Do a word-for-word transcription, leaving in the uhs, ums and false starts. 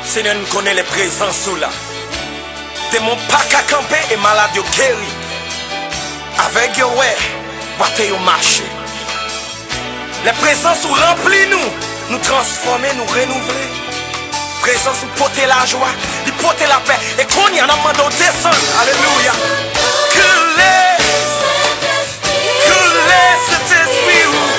Seigneur, nous connaît les présences sous là. Démon pas qu'à camper et malade yo guéri. Avec yo ouais, boite yo marché. Les présences ou remplis nous, nous transformer, nous renouveler. Présence ou porter la joie, lui porter la paix. Et qu'on y en a demandé au descendre. Alléluia. Que les, que les cet esprit.